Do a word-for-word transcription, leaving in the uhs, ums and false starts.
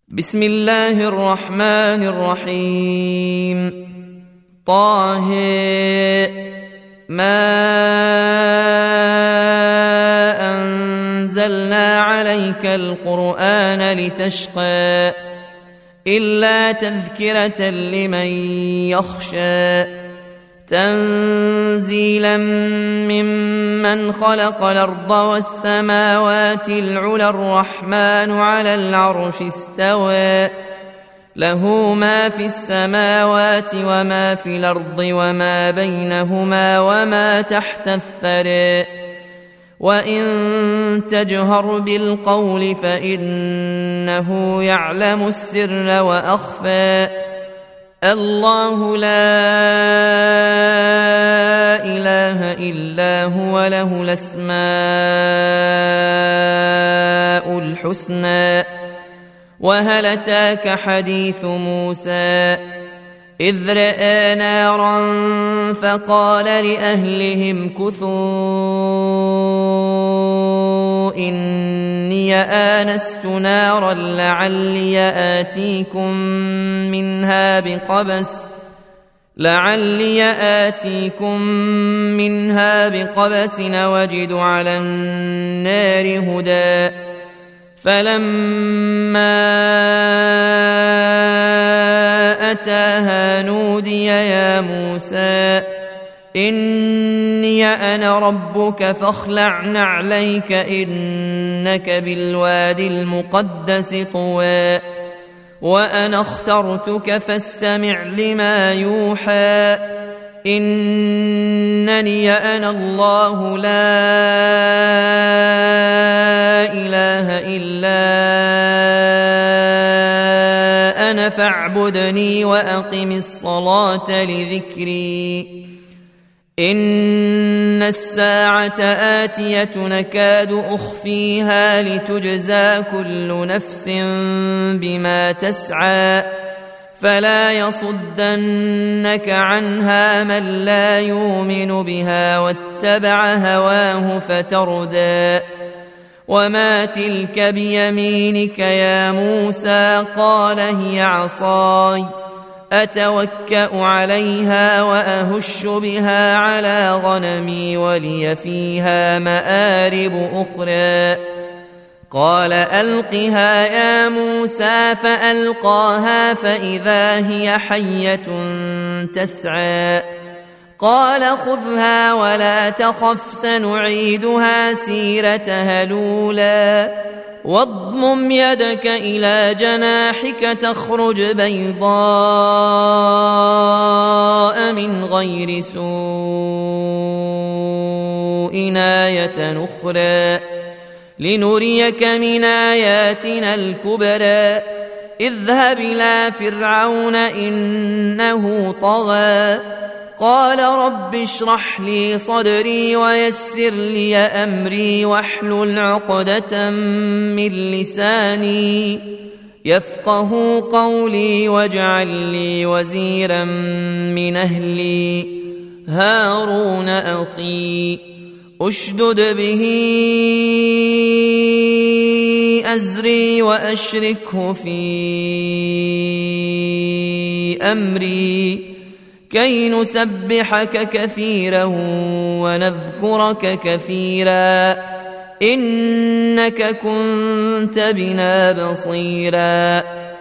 بسم الله الرحمن الرحيم. طه ما أنزلنا عليك القرآن لتشقى إلا تذكرة لمن يخشى تنزيلا ممن خلق الأرض والسماوات العلى الرحمن على العرش استوى له ما في السماوات وما في الأرض وما بينهما وما تحت الثرى وإن تجهر بالقول فإنه يعلم السر وأخفى الله لا إله إلا هو له الأسماء الحسنى وهل أتاك حديث موسى إذ رأى نارا فقال لأهلهم كثوا إني آنست نارا لعلي آتيكم منها بقبس لعلي آتيكم منها بقبس وجد على النار هدى فلما أتاها نودي يا موسى إني أنا ربك فاخلع نعليك إنك بالوادي المقدس طوى وأنا اخترتك فاستمع لما يوحى إنني أنا الله لا إله إلا أنا فاعبدني وأقم الصلاة لذكري إن الساعة آتية نكاد أخفيها لتجزى كل نفس بما تسعى فلا يصدنك عنها من لا يؤمن بها واتبع هواه فتردى وما تلك بيمينك يا موسى قال هي عصاي أتوكأ عليها وأهش بها على غنمي ولي فيها مآرب أخرى قال ألقها يا موسى فألقاها فإذا هي حية تسعى قال خذها ولا تخف سنعيدها سيرتها الأولى واضمم يدك إلى جناحك تخرج بيضاء من غير سوء آية أخرى لنريك من آياتنا الكبرى اذهب إلى فرعون إنه طغى قال رب اشرح لي صدري ويسر لي أمري واحلل عقدة من لساني يفقه قولي واجعل لي وزيرا من أهلي هارون أخي أشدد به أزري وأشركه في أمري كي نسبحك كثيرا ونذكرك كثيرا إنك كنت بنا بصيرا